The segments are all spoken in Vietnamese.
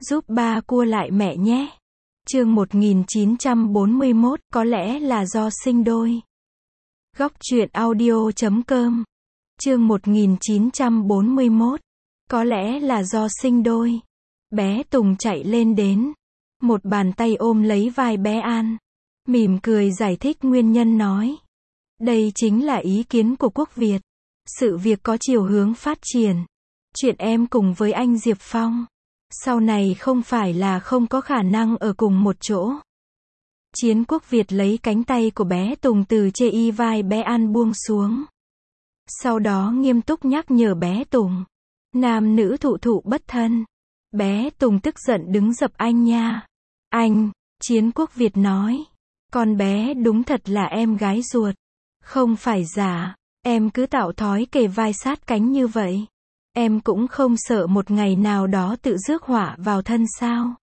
Giúp ba cua lại mẹ nhé. Chương 1941, có lẽ là do sinh đôi. Góc truyện audio.com. Chương 1941, có lẽ là do sinh đôi. Bé Tùng chạy lên đến, một bàn tay ôm lấy vai bé An, mỉm cười giải thích nguyên nhân nói. Đây chính là ý kiến của Quốc Việt. Sự việc có chiều hướng phát triển. Chuyện em cùng với anh Diệp Phong sau này không phải là không có khả năng ở cùng một chỗ. Chiến Quốc Việt lấy cánh tay của bé Tùng từ chê vai bé An buông xuống. Sau đó nghiêm túc nhắc nhở bé Tùng. Nam nữ thụ thụ bất thân. Bé Tùng tức giận đứng dập anh nha. Anh, Chiến Quốc Việt nói. Con bé đúng thật là em gái ruột. Không phải giả, em cứ tạo thói kề vai sát cánh như vậy. Em cũng không sợ một ngày nào đó tự rước họa vào thân sao?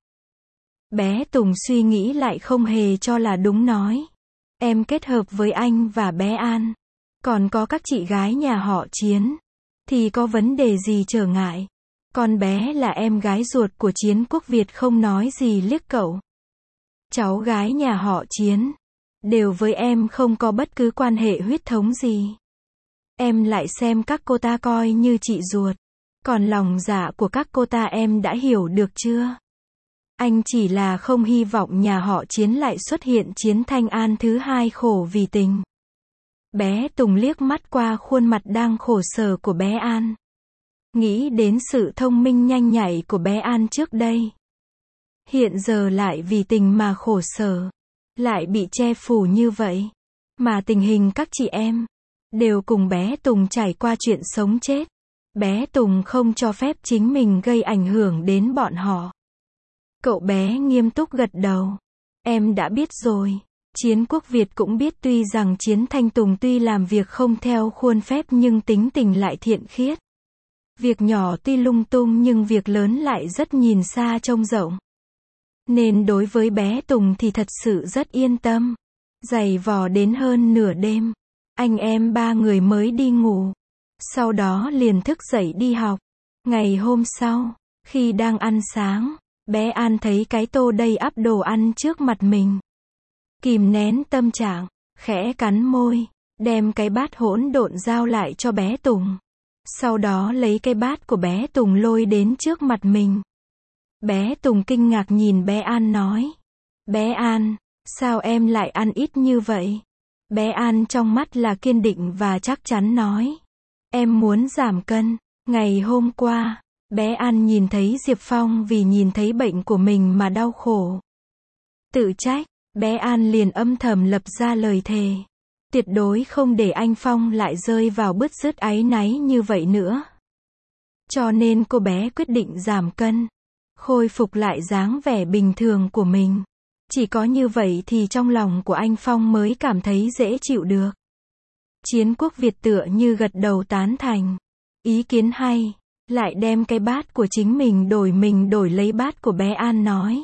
Bé Tùng suy nghĩ lại không hề cho là đúng nói. Em kết hợp với anh và bé An, còn có các chị gái nhà họ Chiến, thì có vấn đề gì trở ngại? Con bé là em gái ruột của Chiến Quốc Việt không nói gì liếc cậu. Cháu gái nhà họ Chiến, đều với em không có bất cứ quan hệ huyết thống gì. Em lại xem các cô ta coi như chị ruột. Còn lòng dạ của các cô ta em đã hiểu được chưa? Anh chỉ là không hy vọng nhà họ Chiến lại xuất hiện Chiến Thanh An thứ hai khổ vì tình. Bé Tùng liếc mắt qua khuôn mặt đang khổ sở của bé An. Nghĩ đến sự thông minh nhanh nhạy của bé An trước đây. Hiện giờ lại vì tình mà khổ sở. Lại bị che phủ như vậy. Mà tình hình các chị em đều cùng bé Tùng trải qua chuyện sống chết. Bé Tùng không cho phép chính mình gây ảnh hưởng đến bọn họ. Cậu bé nghiêm túc gật đầu. Em đã biết rồi. Chiến Quốc Việt cũng biết tuy rằng Chiến Thanh Tùng tuy làm việc không theo khuôn phép nhưng tính tình lại thiện khiết. Việc nhỏ tuy lung tung nhưng việc lớn lại rất nhìn xa trông rộng. Nên đối với bé Tùng thì thật sự rất yên tâm. Giày vò đến hơn nửa đêm. Anh em ba người mới đi ngủ. Sau đó liền thức dậy đi học. Ngày hôm sau, khi đang ăn sáng, bé An thấy cái tô đầy ắp đồ ăn trước mặt mình. Kìm nén tâm trạng, khẽ cắn môi, đem cái bát hỗn độn giao lại cho bé Tùng. Sau đó lấy cái bát của bé Tùng lôi đến trước mặt mình. Bé Tùng kinh ngạc nhìn bé An nói. Bé An, sao em lại ăn ít như vậy? Bé An trong mắt là kiên định và chắc chắn nói. Em muốn giảm cân. Ngày hôm qua, bé An nhìn thấy Diệp Phong vì nhìn thấy bệnh của mình mà đau khổ. Tự trách, bé An liền âm thầm lập ra lời thề. Tuyệt đối không để anh Phong lại rơi vào bứt rứt áy náy như vậy nữa. Cho nên cô bé quyết định giảm cân. Khôi phục lại dáng vẻ bình thường của mình. Chỉ có như vậy thì trong lòng của anh Phong mới cảm thấy dễ chịu được. Chiến Quốc Việt tựa như gật đầu tán thành. Ý kiến hay. Lại đem cái bát của chính mình đổi lấy bát của bé An nói.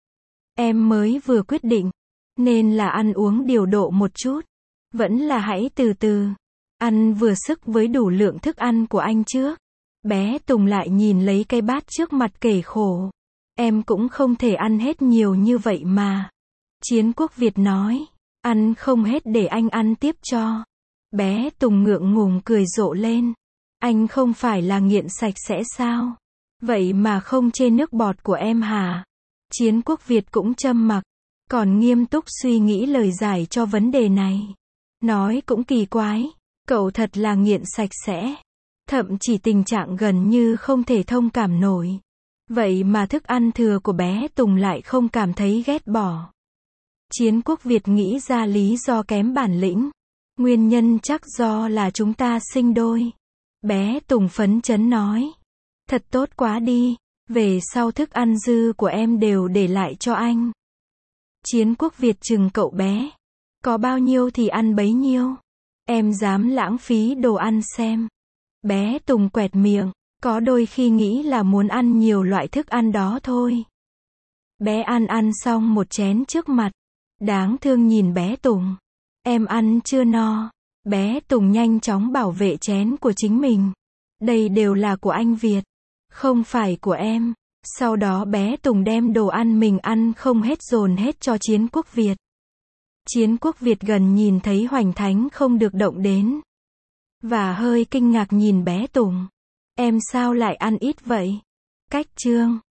Em mới vừa quyết định. Nên là ăn uống điều độ một chút. Vẫn là hãy từ từ. Ăn vừa sức với đủ lượng thức ăn của anh trước. Bé Tùng lại nhìn lấy cái bát trước mặt kể khổ. Em cũng không thể ăn hết nhiều như vậy mà. Chiến Quốc Việt nói. Ăn không hết để anh ăn tiếp cho. Bé Tùng ngượng ngùng cười rộ lên. Anh không phải là nghiện sạch sẽ sao? Vậy mà không chê nước bọt của em hả? Chiến Quốc Việt cũng trầm mặc. Còn nghiêm túc suy nghĩ lời giải cho vấn đề này. Nói cũng kỳ quái. Cậu thật là nghiện sạch sẽ. Thậm chỉ tình trạng gần như không thể thông cảm nổi. Vậy mà thức ăn thừa của bé Tùng lại không cảm thấy ghét bỏ. Chiến Quốc Việt nghĩ ra lý do kém bản lĩnh. Nguyên nhân chắc do là chúng ta sinh đôi. Bé Tùng phấn chấn nói. Thật tốt quá đi. Về sau thức ăn dư của em đều để lại cho anh. Chiến Quốc Việt chừng cậu bé. Có bao nhiêu thì ăn bấy nhiêu. Em dám lãng phí đồ ăn xem. Bé Tùng quẹt miệng. Có đôi khi nghĩ là muốn ăn nhiều loại thức ăn đó thôi. Bé An ăn xong một chén trước mặt. Đáng thương nhìn bé Tùng. Em ăn chưa no. Bé Tùng nhanh chóng bảo vệ chén của chính mình. Đây đều là của anh Việt. Không phải của em. Sau đó bé Tùng đem đồ ăn mình ăn không hết dồn hết cho Chiến Quốc Việt. Chiến Quốc Việt gần nhìn thấy Hoành Thánh không được động đến. Và hơi kinh ngạc nhìn bé Tùng. Em sao lại ăn ít vậy? Cách chương